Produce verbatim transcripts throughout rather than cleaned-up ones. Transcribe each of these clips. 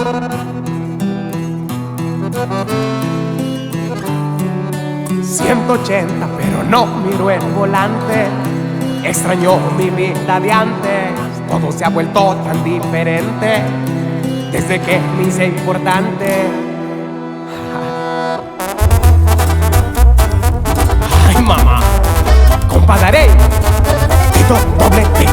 ciento ochenta, pero no miro el volante. Extraño mi vida de antes. Todo se ha vuelto tan diferente desde que me hice importante. Ay, mamá, compadre, Tito doble T.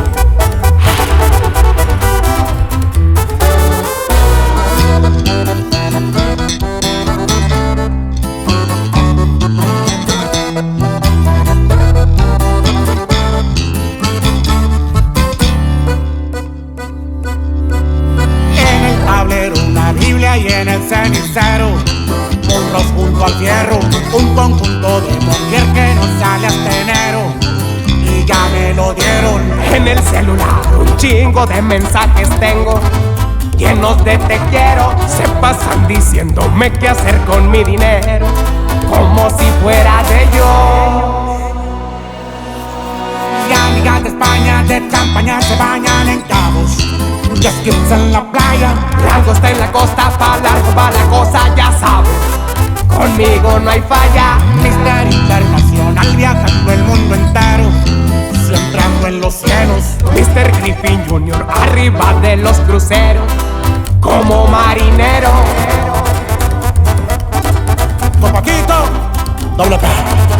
Y en el cenicero, monstruos junto al fierro, un conjunto de mujer que no sale hasta enero, y ya me lo dieron. En el celular un chingo de mensajes tengo, llenos de te quiero. Se pasan diciéndome qué hacer con mi dinero, como si fuera de ellos. Y amigas de España, de campaña se bañan en cabos, y skits en la playa, Rango está en la costa, pa' largo pa' la cosa, ya sabes, conmigo no hay falla. Mister Internacional viajando el mundo entero, siempre ando en los cielos. Mister Griffin junior arriba de los cruceros, como marinero. Con Paquito, doble P.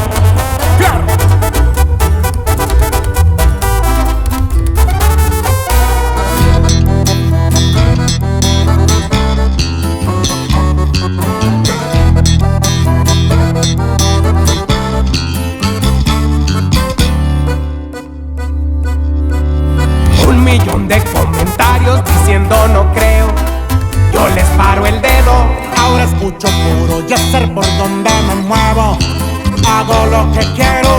Un millón de comentarios diciendo no creo, yo les paro el dedo. Ahora escucho puro y hacer por donde me muevo, hago lo que quiero.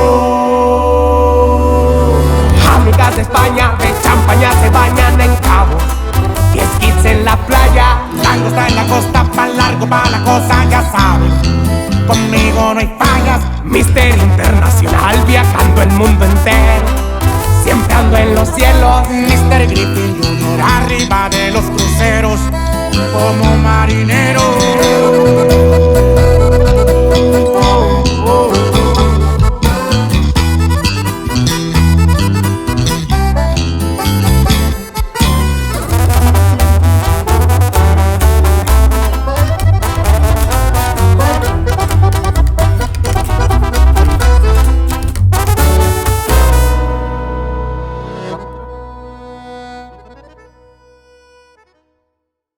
Amigas de España, de champaña se bañan en cabos, y skits en la playa. Tango está en la costa, pa' largo pa' la cosa, ya sabes, conmigo no hay fallas. Mister Internacional viajando el mundo entero, siempre ando en los cielos. Mister Griffin junior arriba de los cruceros, como marinero.